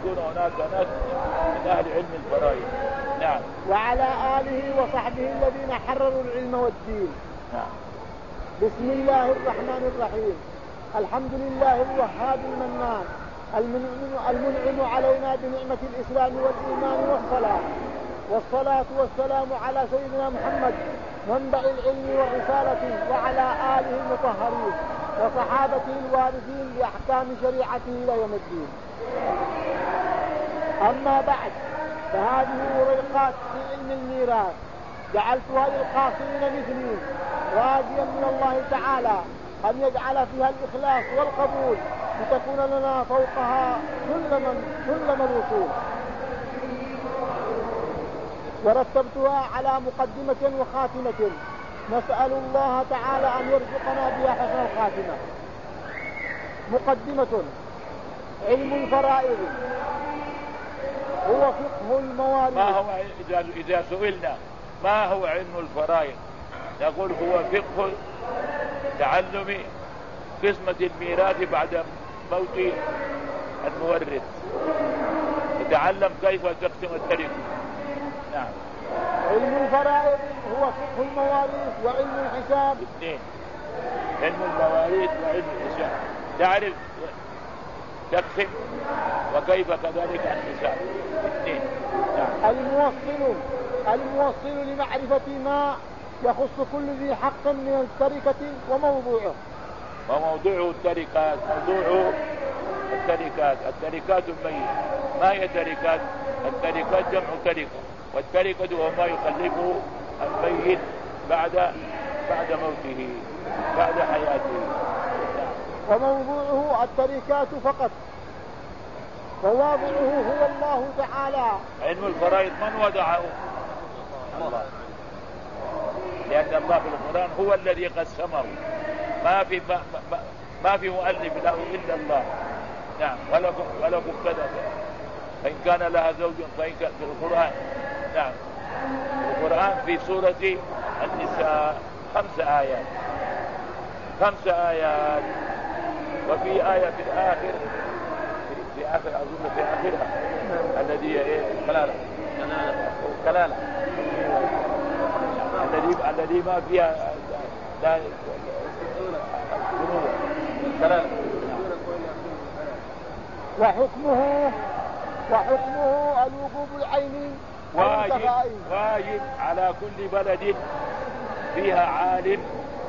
يكون هناك ناس من أهل علم الفرائض. نعم. وعلى آله وصحبه الذين حرروا العلم والدين. نعم. بسم الله الرحمن الرحيم. الحمد لله الوهاب المنان المنعم علينا بنعمة الإسلام والإيمان والصلاة والسلام على سيدنا محمد منبع العلم والرسالة وعلى آله المطهرين وصحابته الوارثين لأحكام شريعته إلى يوم الدين. أما بعد، فهذه ورقات في علم الميراث جعلتها للقاصرين مثلي راجيا من الله تعالى أن يجعل فيها الإخلاص والقبول لتكون لنا فوقها سلم الوصول. ورتبتها على مقدمة وخاتمة نسأل الله تعالى أن يرزقنا بها حسن الخاتمة. مقدمة: علم الفرائض هو فقه المواريث. ما هو إذا سئلنا ما هو علم الفرائض نقول هو فقه تعلم قسمة الميراث بعد موت المورث، يتعلم كيف تقسم التركة. نعم. علم الفرائض هو فقه المواريث وعلم الحساب. اثنين: علم المواريث وعلم الحساب، تعرف تقسم وكيف كذلك الحساب. اثنين. نعم. الموصل لمعرفة ما يخص كل ذي حق من التركة وموضوعه. التركات، موضوع التركات الميت. ما هي تركات؟ التركات جمع تركة، والتركة هو ما يخلفه الميت بعد موته، بعد حياته. وموضوعه التركات فقط، وواضعه هو الله تعالى. علم الفرائض من وضعه؟ الله، لأن الله في القرآن هو الذي قسمه، ما في مؤلف له إلا الله. نعم. ولكم كذا فإن كان لها زوج فإن كان في القرآن. نعم. القرآن في سورة النساء 5 آيات، 5 آيات. وفي آية في الآخر، في آخر أظن في آخرها الذي كلالة الذي ما فيها لا كلالة. وحكمه الوجوب العيني واجب على كل بلد فيها عالم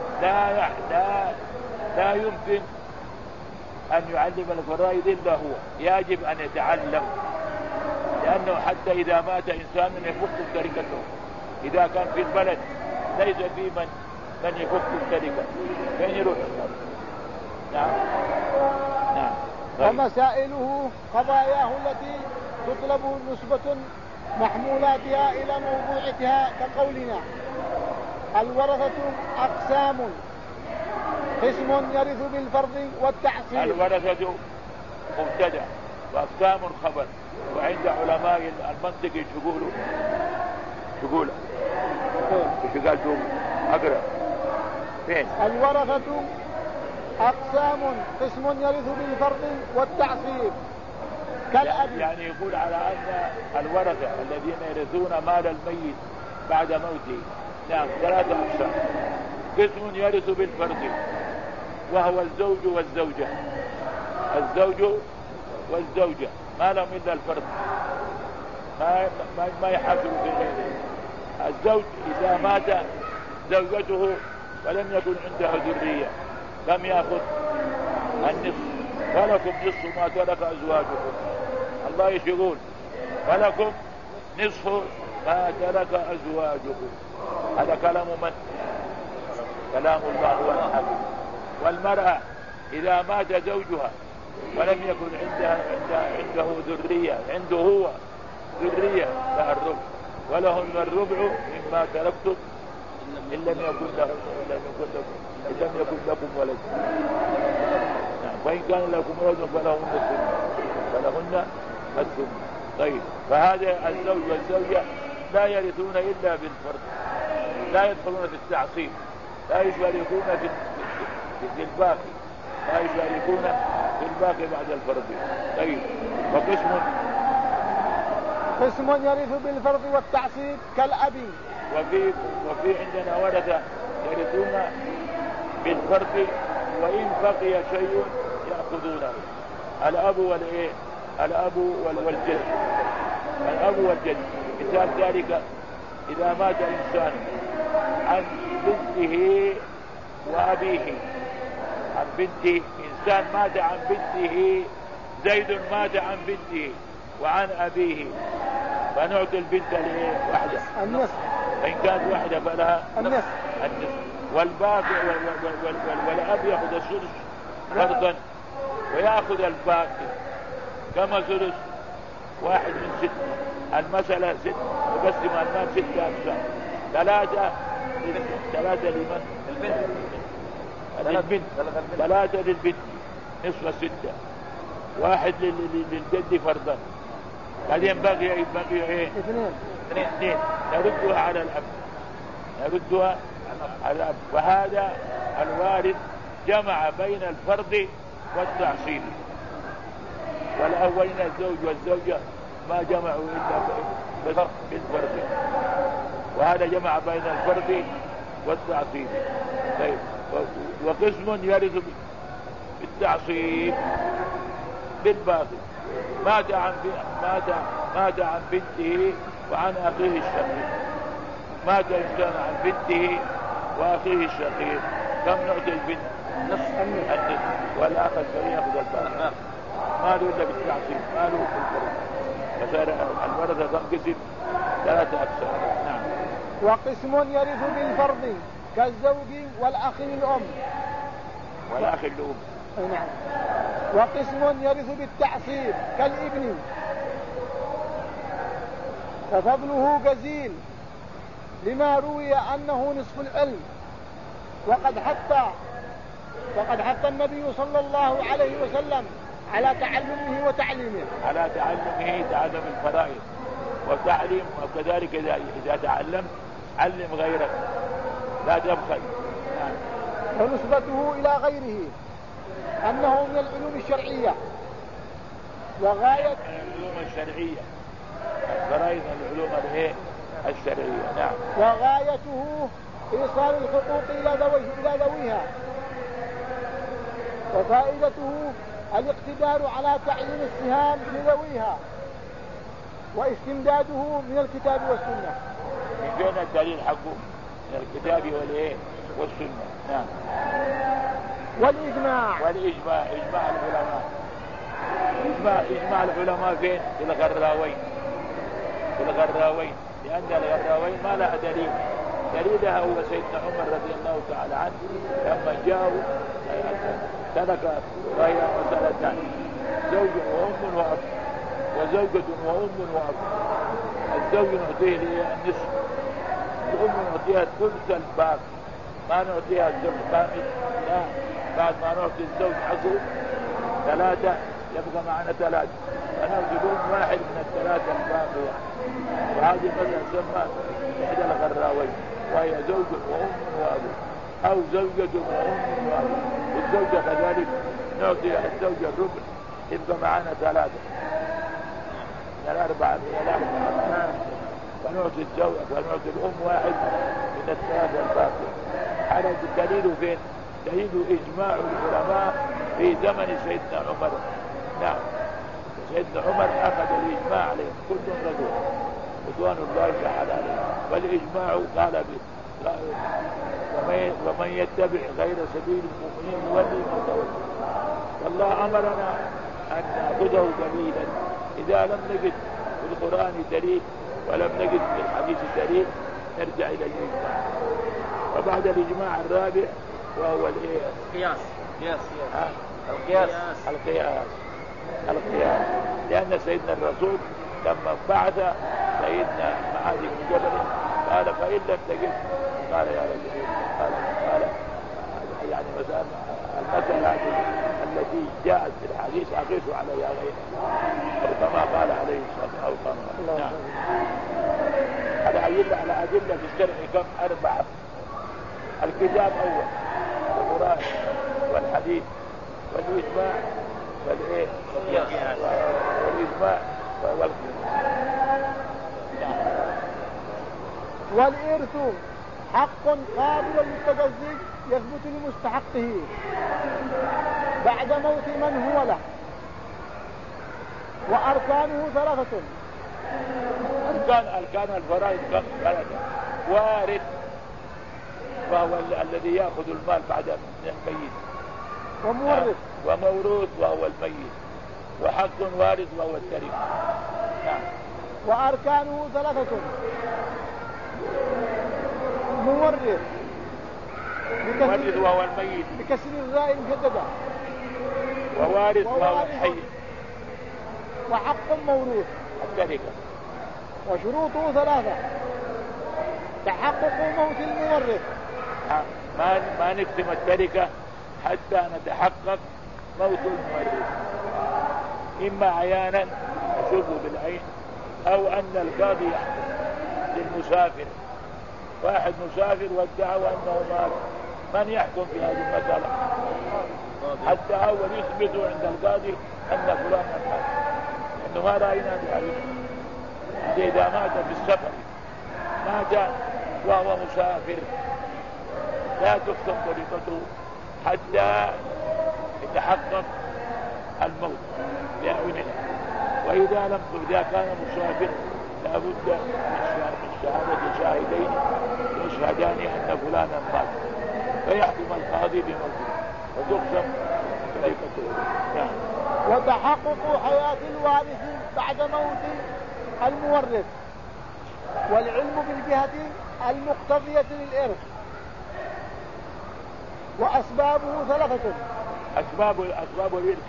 لا يمكن أن يعلم الفرائض إلا هو، يجب أن يتعلم، لأنه حتى إذا مات إنسان يفك تركته، إذا كان في البلد ليس في من يفك التركة فين يروح؟ نعم. نعم. ومسائله قضاياه التي تطلب نسبة محمولاتها إلى موضوعتها كقولنا: الورثة أقسام، قسم يرث بالفرض والتعصيب. الورثة مبتدأ وأقسام خبر، وعند علماء المنطق شغولة أقرأ فين؟ الورثة أقسام، قسم يرث بالفرض والتعصيب كالأب. يعني يقول على أن الورثة الذين يرثون مال الميت بعد موته، نعم، 3 أقسام: قسم يرث بالفرض وهو الزوج والزوجة، الزوج والزوجة ما لهم إلا الفرض، ما يحافظ في غيره. الزوج إذا مات زوجته ولم يكن عندها ذرية لم يأخذ النصف، ولكم نصف ما ترك أزواجكم. الله يقول ولكم نصف ما ترك أزواجكم. هذا كلام من؟ كلام الله هو الحق. والمرأة إذا مات زوجها ولم يكن عنده ذرية، عنده هو ذرية، لها الربع، ولهن الربع مما تركتم إن لم يكن لكم ولد. وإن كان لكم ولد فلهن الثمن. طيب، فهذا الزوج والزوجة لا يرثون إلا بالفرض، لا يدخلون في التعصيب، لا يشاركون في الباقي، لا يشاركون في الباقي بعد الفرض. طيب، وقسم وقسم يرث بالفرض والتعصيب كالأب. وفي عندنا ورثة يرثون بالفرض وإن بقي شيء يأخذونه. الأب والإيه؟ الأب والجد. الأب والجد مثال ذلك إذا مات إنسان عن بنته وأبيه، عن بنته، إنسان مات عن بنته، زيد مات عن بنته وعن أبيه، فنعطي البنت واحدة النصف، فإن كانت واحدة فلها النصف، والباقي والأب يأخذ السدس فرضا ويأخذ الباقي كما سدس 1 من 6. المسألة 6 وقسم المال 6 أقسام، 3 لمن؟ للبنت، 3 للبنت نصف 6، 1 للجد فرضا، بعدين بقي ايه؟ 2 نردها على الأب، نردها على الأب. فهذا الوارث جمع بين الفرض والتعصيب، والأولين الزوج والزوجة ما جمعوا إلا بالفرض، وهذا جمع بين الفرض والتعصيب. طيب، وقسم يرث بالتعصيب بالباطل، مات عن بنته وعن أخيه الشقيق، مات إنسان عن بنته وأخيه الشقيق، كم نعطي البنت؟ نصف، والآخر يأخذ الباقي. ما له إلا بالتعصيب، ما له بالفرض. فصار الورثة تنقسم 3 أقسام. نعم. وقسم يرث بالفرض كالزوج والأخ الأم. والأخ الأم. نعم. وقسم يرث بالتعصيب كالابن، ففضله جزيل لما روي أنه نصف العلم، وقد حث النبي صلى الله عليه وسلم على تعلمه وتعليمه، على تعلم الفرائض وتعليم، وكذلك إذا تعلم علم غيرك لا تبخل. ونسبته إلى غيره أنه من العلوم الشرعية وغاية العلوم الشرعية، الفرائض العلوم الشرعية. نعم. وغايته إيصال الحقوق إلى ذويها، وفائدته الاقتدار على تعيين السهام لذويها، واستمداده من الكتاب والسنة. من فين الدليل حقه؟ من الكتاب والسنة. نعم. والإجماع إجماع العلماء فين؟ في الغراوين، لأن الغراوين ما لها دليل، دليلها هو سيدنا عمر رضي الله تعالى عنه لما جاءوا ترك وهي مسألتان، زوج وأم وأب، وزوجة وأم وأب. الزوج نعطيه النصف، الأم نعطيها ثلث الباقي، ما نعطيها الزوج كامل، لا، بعد ما نعطي الزوج حصول 3 يبقى معنا 3، فنعطي الأم 1 من 3 الباقية. وهذه مثلا تسمى إحدى الغراوين، وهي زوج وأم وأب، أو زوجة وأم وأب. الزوجة كذلك نعطي الزوجة الربع، يبقى معنا 3 من 4 من 4، ونعطي الزوجة ونعطي الأم 1 من 3 الباقية. على الدليل فين؟ دليل إجماع العلماء في زمن سيدنا عمر. نعم. سيدنا عمر أخذ الإجماع عليه، كل رجل رضوان الله تعالى عليه، والإجماع قال به ومن يتبع غير سبيل المؤمنين يولي ما تولى. والله أمرنا أن نأخذه دليلا، إذا لم نجد في القرآن دليل ولم نجد في الحديث دليل نرجع إلى الإجماع. وبعد الإجماع الرابع وهو القياس. القياس، لأن سيدنا الرسول لما بعث سيدنا معاذ بن جبل قال فإن لم تجد، قال يا رجل، قال يعني مثلا المسألة التي جاءت في الحديث أقيسوا عليها غيرها، أو كما قال عليه الصلاة أو كما. نعم. على أدلة في الشرع كم؟ 4. الكتاب أول، القرآن والحديث والإجماع والإجماع والإرث حق قابل للتجزي يثبت لمستحقه بعد موت من هو له. وأركانه 3. أركان الفرائض 3. وارث وهو الذي يأخذ المال بعد من الميت. ومورث وموروث وهو الميت. وحق وارث وهو التركة. وأركانه 3. مورث وهو الميت بكسر الراء المشددة. ووارث وهو الحي. وحق موروث التركة. وشروطه 3. تحقق موت المورث. ما نقسم التركة حتى نتحقق موت المورث، إما عيانا نشوفه بالعين أو أن القاضي يحكم للمسافر. واحد مسافر وادعى أنه مات، من يحكم في هذه المسألة حتى أول يثبتوا عند القاضي أن فلان مات، أنه ما رأينا بهذه. إذا مات في السفر مات وهو مسافر لا تختم طريقته حتى يتحقق الموت بأعيننا. وإذا كان مسافر لابد من شهادة شاهدين يشهدان أن فلانا مات، فيحكم القاضي بموته وتقسم طريقته. وتحقق حياة الوارث بعد موت المورث، والعلم بالجهة المقتضية للإرث. وأسبابه 3. أسباب الإرث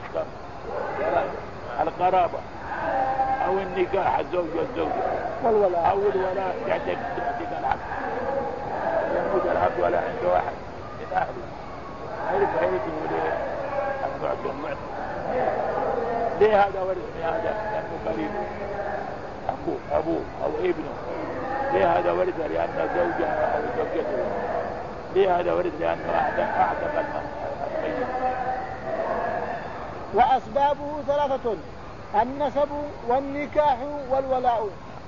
القرابة أو النكاح الزوج والزوجة والولاء أو الولاء يعتق العبد، يموت العبد ولا عنده واحد من أهله هيرثه ليه المعتق. ليه هذا ورث من هذا؟ لأنه قريب أبوه أو ابنه. ليه هذا ورث؟ لأن زوجه أو زوجته. ليه هذا ورث؟ لأنه أعتق الميت. وأسبابه 3. النسب والنكاح والولاء.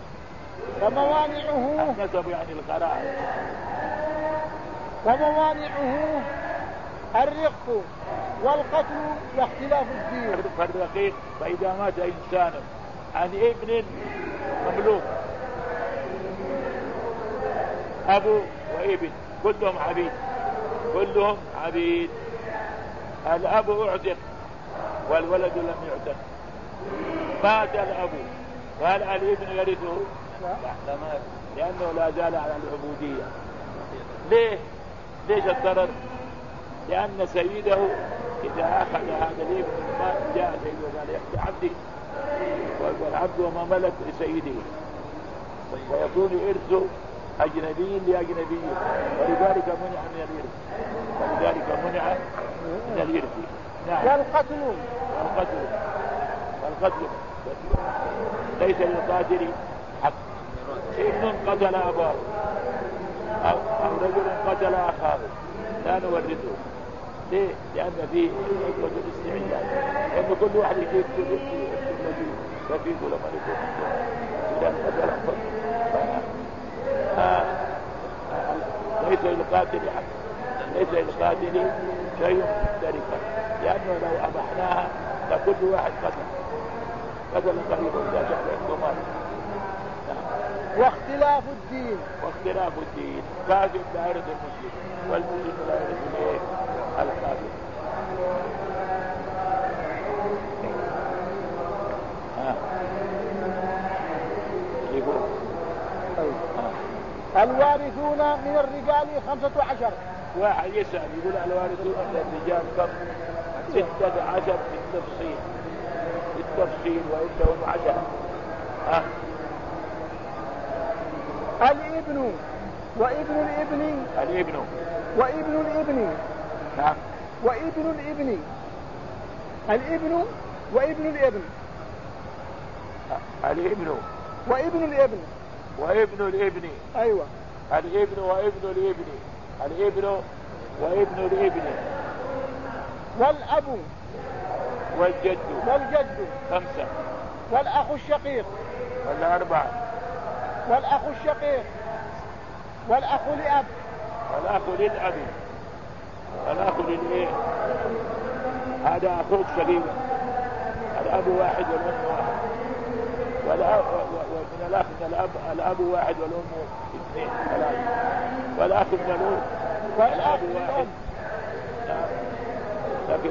وموانعه النسب يعني القرابة. وموانعه الرق والقتل واختلاف الدين. فالرقيق فإذا مات إنسان عن ابن مملوك، أبو وابن كلهم عبيد. الأب أعتق والولد لم يعتق، مات الأب، فهل الابن يرثه؟ لا، لأنه لا زال على العبودية. ليش الضرر؟ لأن سيده إذا أخذ هذا الابن ما جاء سيده وقال يأتي عبدي، والعبد وما ملك لسيده، ويكون إرثه أجنبي لأجنبي، ولذلك منع من الإرث. نعم. والقتل ليس للقاتل حق. ابن قتل أباه أو رجل قتل أخاه لا نورثه. ليه؟ لأن فيه حكمة الاستعجال، لأن كل واحد يجيب ففيه لما يكون إذا قتل ليس للقاتل حق، ليس للقاتل شيء تركه، لأنه لو أبحناها لكل واحد قتل قريبا لا شك عنده مال. واختلاف الدين كافر لا يرث المسلم والمسلم لا يرث الكافر. الوارثون من الرجال 15. واحد يسأل يقول الوارثون من الرجال كم؟ 16 بالتفصيل وإنهم 10. الابن وابن الابن وابن الابن. نعم. وابن الابن. الابن وابن الابن. الابن وابن الابن. وابن الابن. أيوة. الابن وابن الابن. الابن وابن الابن. والأب والجد. 5. والأخ الشقيق ولا 4 والأخ الشقيق والأخ لأب والأخ للأب والأخ للإيه هذا أخوك شقيق الأب واحد والأم واحد ومن الأخ من الأب واحد والأم 2 3 والأخ من الأم والأب واحد لكن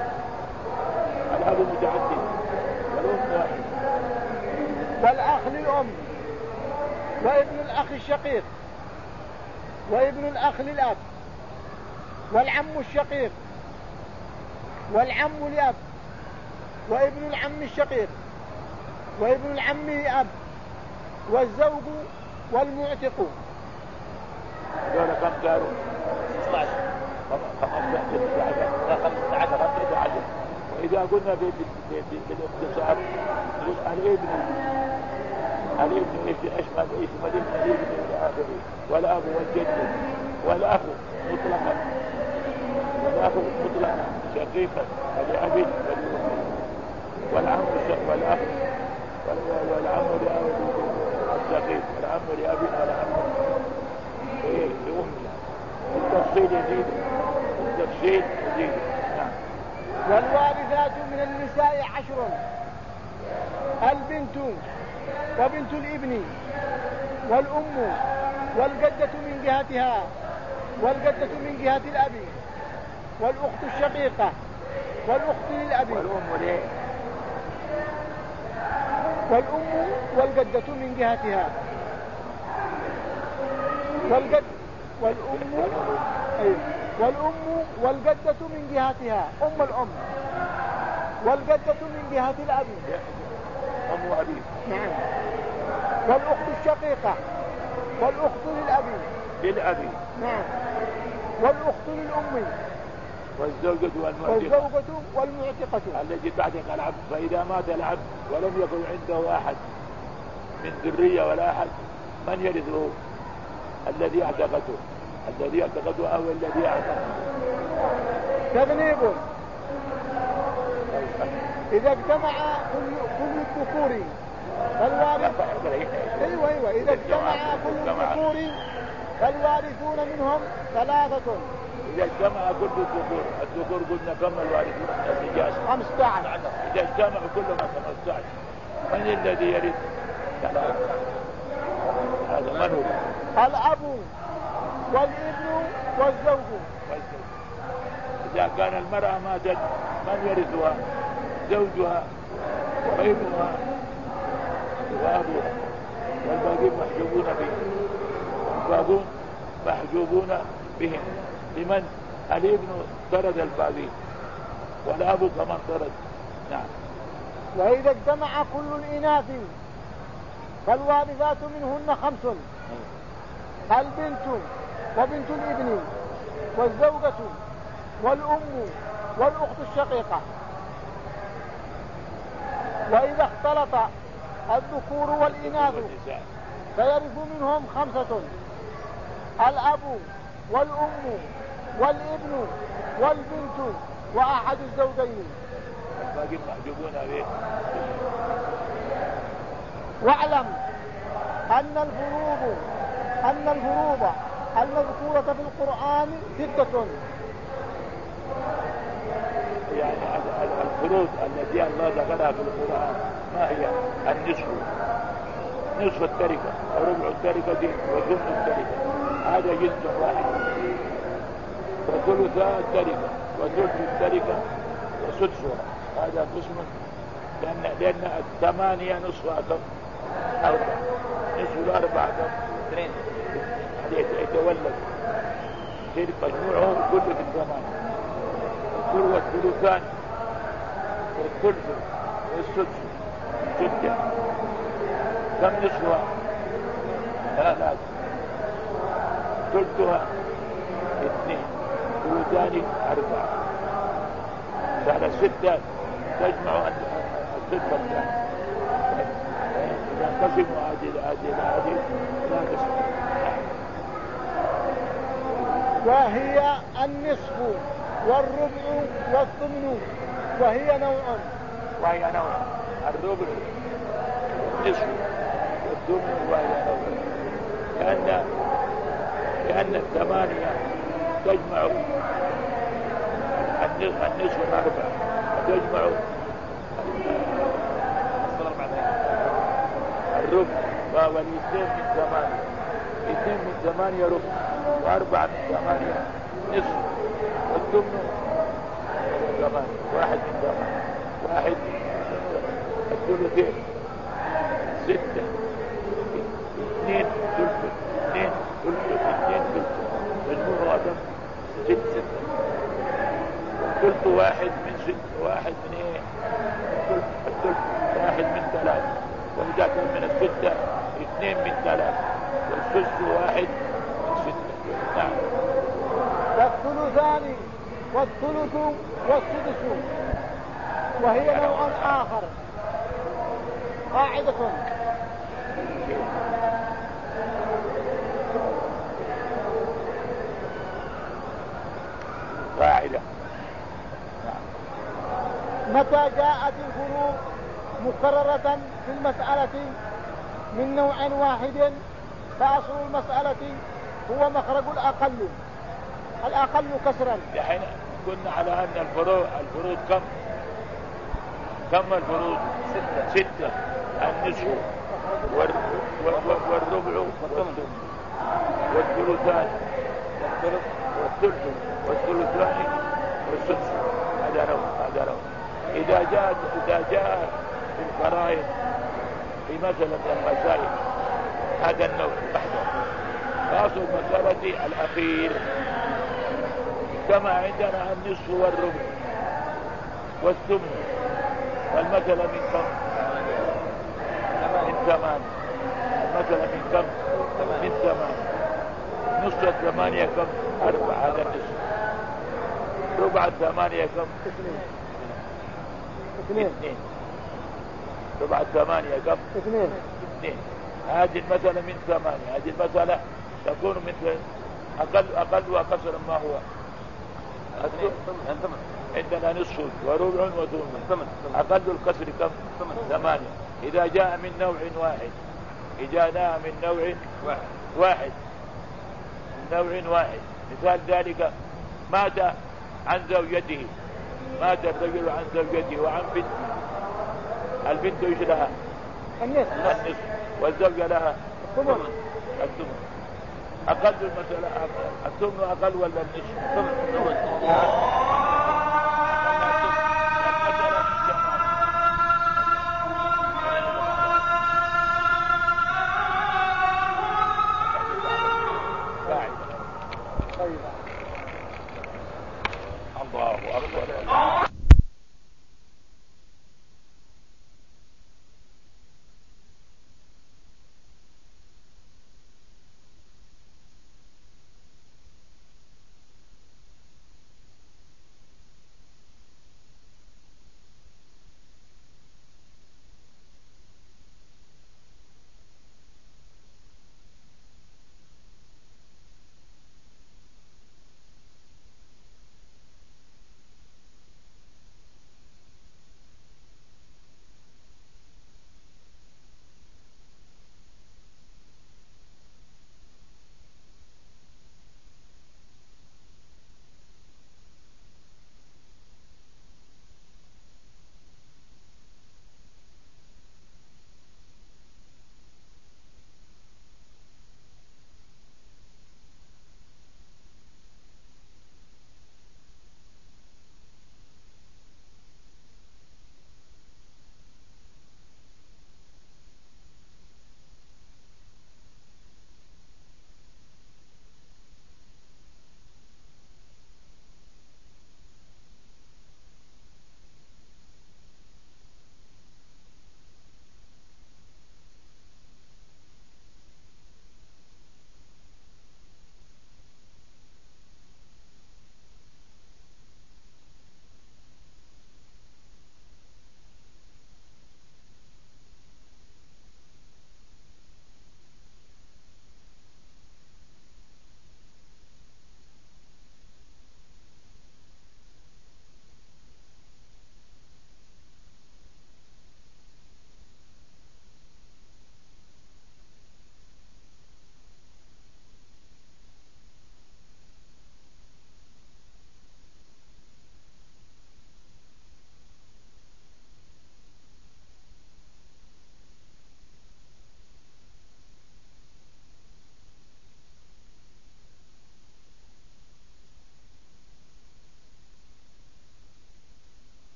الأب متعدد والأم واحد والأخ للأم وابن الأخ الشقيق وابن الأخ للأب والعم الشقيق والعم لأب وابن العم الشقيق وابن العم لأب والزوج والمعتق. هذول كم كانوا؟ 16 15 وإذا قلنا بالاختصار الابن ايش الابن الى اخره والاب والجد والاخ مطلقا شقيقا لأب والعم والاخ والعم لأب الشقيق والعم لأب والعم لأم. التفصيل يزيد. نعم. والوارثات من النساء 10 البنت وبنت الابن والأم والجدة من جهتها والجدة من جهة الأب والأخت الشقيقة والأخت للأب والأم والجدة من جهتها والأم والجدة من جهتها أم الأم والجدة من جهة الأب أم وأبي. نعم. والأخت الشقيقة والأخت للأب. نعم. والأخت للأم والزوجة والمعتقة التي تعتق العبد. فإذا مات العبد ولم يكن عنده أحد من ذرية ولا أحد من يرثه؟ الذي اعتقته أو الذي اعتقته. تغنيب إذا اجتمع كل الذكور فالوارث أيوة إذا اجتمع كل الذكور فالوارثون منهم 3. إذا اجتمع كل الذكور قلنا كم الوارثون؟ 15. إذا اجتمع كلهم 15 من الذي يرث؟ 3. هذا من هو؟ الأب والابن والزوج. إذا كان المرأة ماتت من يرثها؟ زوجها وابنها وأبوها والباقين محجوبون بهم. لمن؟ الابن طرد الباقين والأب كمان طرد. نعم. وإذا اجتمع كل الإناث فالوارثات منهن 5 البنت وبنت الابن والزوجة والأم والأخت الشقيقة. وإذا اختلط الذكور والإناث فيرث منهم 5 الأب والأم والابن والبنت وأحد الزوجين. الباقين محجوبون به. واعلم أن الفروض المذكورة في القرآن 6. يعني الفروض التي الله ذكرها في القرآن ما هي؟ نصف التركة وربع التركة وثلث التركة. هذا جنس واحد. وثلثا التركة وثلث التركة وسدسها. هذا قسم لأن 8 نصفها كم؟ 4. نصف 4 كم؟ 2. يتولد يصير مجموعه كله في 8. والثلثان والثلث والسدس 6. كم نصفها؟ 3. ثلثها 2. ثلثان 4. فعلى 6 تجمع الثلث الثاني. إذا انقسموا هذه لا تسمع. وهي النصف والربع والثمن وهي نوع. الربع النصف والثمن وإلى لأن الثمانية تجمع النصف والأربعة وتجمع الربع، والاثنين من ثمانية، اثنين من ثمانية ربع، وأربعة من ثمانية نصف، والثمن ثمانية، واحد من ثمانية، واحد الثلثين ستة، اثنين ثلث، اثنين ثلث، اثنين ثلث، مجموع هذا ستة، ثلث واحد من ستة، واحد من ايه؟ الثلث واحد من ثلاثة، وإذا كان من الستة اثنين من ثلاثة، والثلث واحد من ستة. نعم. والثلثان والثلث والسدس، وهي نوع آخر. قاعدة متى جاءت الفروق مكررة في المسألة من نوع واحد فأصل المسألة هو مخرج الأقل كسرا. دحين كنا على أن الفروض كم الفروض؟ ستة، النصف والربع والثلثان والثلثان والسدس. هذا نوع. إذا جاء في الفرائض في مسألة المسائل هذا النوع وحده، فأصل المسألة الأخير كما عندنا النصف والربع والثمن، والمسألة من كم؟ من ثمان. المسألة من كم؟ من ثمان. نصف الثمانية كم؟ 4. هذا النصف. ربع الثمانية كم؟ 2. ربع الثمانية كم؟ 2. هذه المسألة من 8. هذه المسألة تكون من أقل وقصرا ما هو؟ عندنا نصف وربع وثمن. أقل القصر كم؟ 8. إذا جاء من نوع واحد، من نوع واحد، مثال ذلك مات عن زوجته، مات الرجل عن زوجته وعن بنته، البنت ايش لها؟ النصف، والزوجة لها الثمن. أقل المسألة الثمن أقل ولا النصف؟ طيب.